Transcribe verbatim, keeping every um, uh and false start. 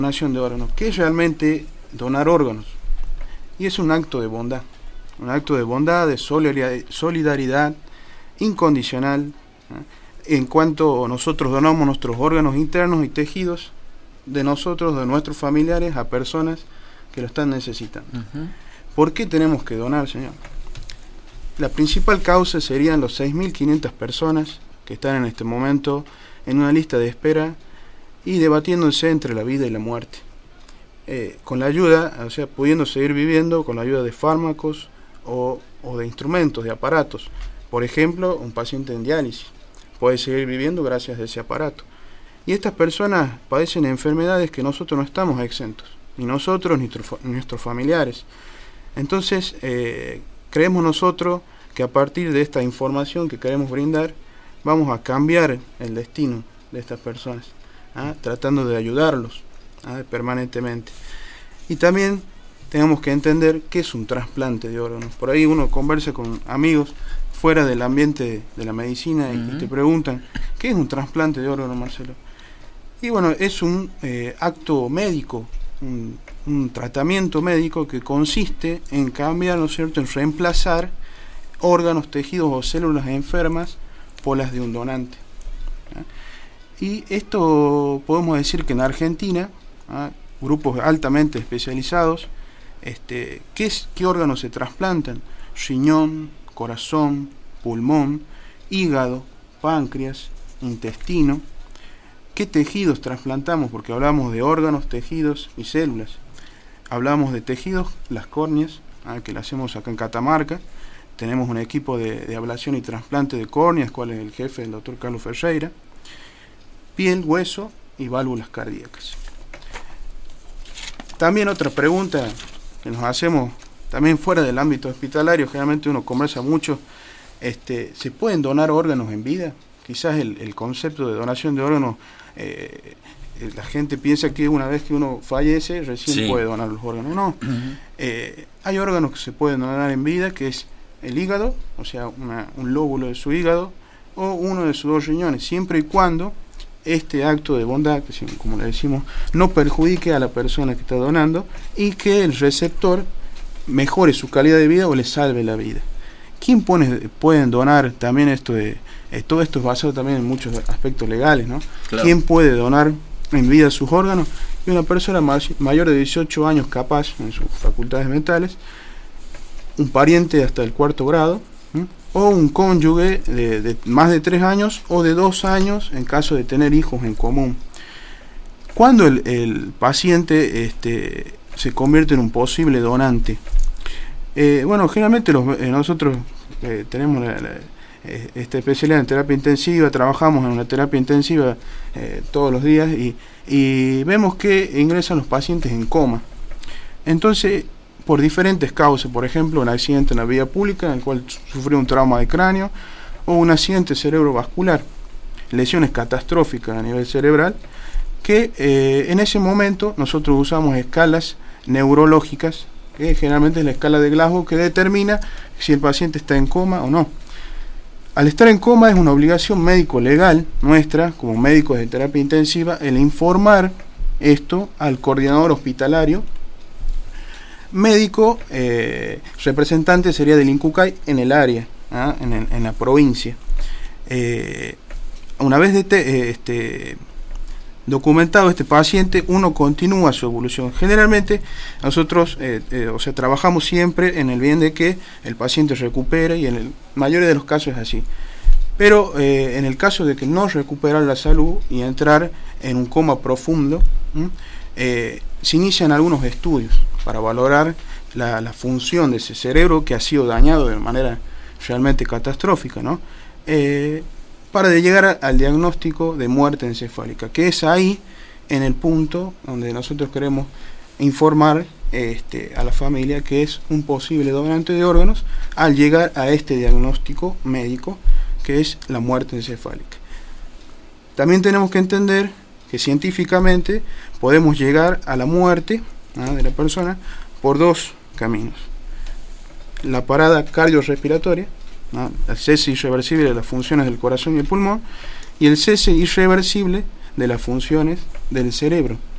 Donación de órganos. ¿Qué es realmente donar órganos? Y es un acto de bondad, un acto de bondad, de solidaridad incondicional, ¿eh? En cuanto nosotros donamos nuestros órganos internos y tejidos de nosotros, de nuestros familiares, a personas que lo están necesitando. Uh-huh. ¿Por qué tenemos que donar, señor? La principal causa serían los seis mil quinientas personas que están en este momento en una lista de espera y debatiéndose entre la vida y la muerte. Eh, con la ayuda, o sea, pudiendo seguir viviendo con la ayuda de fármacos o, o de instrumentos, de aparatos. Por ejemplo, un paciente en diálisis puede seguir viviendo gracias a ese aparato. Y estas personas padecen enfermedades que nosotros no estamos exentos, ni nosotros ni, ni nuestros familiares. Entonces, eh, creemos nosotros que a partir de esta información que queremos brindar, vamos a cambiar el destino de estas personas, ¿ah? Tratando de ayudarlos, ¿ah? permanentemente. Y también tenemos que entender qué es un trasplante de órganos. Por ahí uno conversa con amigos fuera del ambiente de la medicina y, uh-huh. y te preguntan, ¿qué es un trasplante de órganos, Marcelo? Y bueno, es un eh, acto médico, un, un tratamiento médico que consiste en cambiar, ¿no es cierto?, en reemplazar órganos, tejidos o células enfermas por las de un donante. ¿Ah? Y esto podemos decir que en Argentina, ¿ah? grupos altamente especializados, este, ¿qué, es, ¿qué órganos se trasplantan? Riñón, corazón, pulmón, hígado, páncreas, intestino. ¿Qué tejidos trasplantamos? Porque hablamos de órganos, tejidos y células. Hablamos de tejidos, las córneas, ¿ah? que la hacemos acá en Catamarca. Tenemos un equipo de, de ablación y trasplante de córneas, cual es el jefe, el doctor Carlos Ferreira. Piel, hueso y válvulas cardíacas. También otra pregunta que nos hacemos, también fuera del ámbito hospitalario, generalmente uno conversa mucho, este, ¿se pueden donar órganos en vida? Quizás el, el concepto de donación de órganos, eh, la gente piensa que una vez que uno fallece, recién sí. puede donar los órganos. No, uh-huh. eh, hay órganos que se pueden donar en vida, que es el hígado, o sea, una, un lóbulo de su hígado, o uno de sus dos riñones, siempre y cuando este acto de bondad, que como le decimos, no perjudique a la persona que está donando y que el receptor mejore su calidad de vida o le salve la vida. ¿Quién pone, pueden donar también esto de, eh, todo esto es basado también en muchos aspectos legales, ¿no? Claro. ¿Quién puede donar en vida sus órganos? Y una persona mayor de dieciocho años capaz en sus facultades mentales, un pariente hasta el cuarto grado, ¿sí? O un cónyuge de, de más de tres años o de dos años en caso de tener hijos en común. Cuando el, el paciente este, se convierte en un posible donante, eh, bueno, generalmente los, eh, nosotros eh, tenemos la, la, eh, esta especialidad en terapia intensiva, trabajamos en una terapia intensiva eh, todos los días y, y vemos que ingresan los pacientes en coma. Entonces, por diferentes causas, por ejemplo, un accidente en la vía pública en el cual sufrió un trauma de cráneo o un accidente cerebrovascular, lesiones catastróficas a nivel cerebral, que eh, en ese momento nosotros usamos escalas neurológicas, que generalmente es la escala de Glasgow, que determina si el paciente está en coma o no. Al estar en coma es una obligación médico-legal nuestra, como médicos de terapia intensiva, el informar esto al coordinador hospitalario. Médico, eh, representante sería del INCUCAI en el área, ¿ah? en, en, en la provincia. Eh, una vez de te, eh, este, documentado este paciente, uno continúa su evolución. Generalmente nosotros eh, eh, o sea, trabajamos siempre en el bien de que el paciente recupere y en el mayoría de los casos es así. Pero eh, en el caso de que no recuperar la salud y entrar en un coma profundo, eh, se inician algunos estudios para valorar la, la función de ese cerebro que ha sido dañado de manera realmente catastrófica, ¿no? Eh, para de llegar a, al diagnóstico de muerte encefálica, que es ahí en el punto donde nosotros queremos informar este, a la familia que es un posible donante de órganos al llegar a este diagnóstico médico que es la muerte encefálica. También tenemos que entender que científicamente podemos llegar a la muerte, ¿no?, de la persona por dos caminos: la parada cardiorrespiratoria, ¿no?, el cese irreversible de las funciones del corazón y el pulmón, y el cese irreversible de las funciones del cerebro.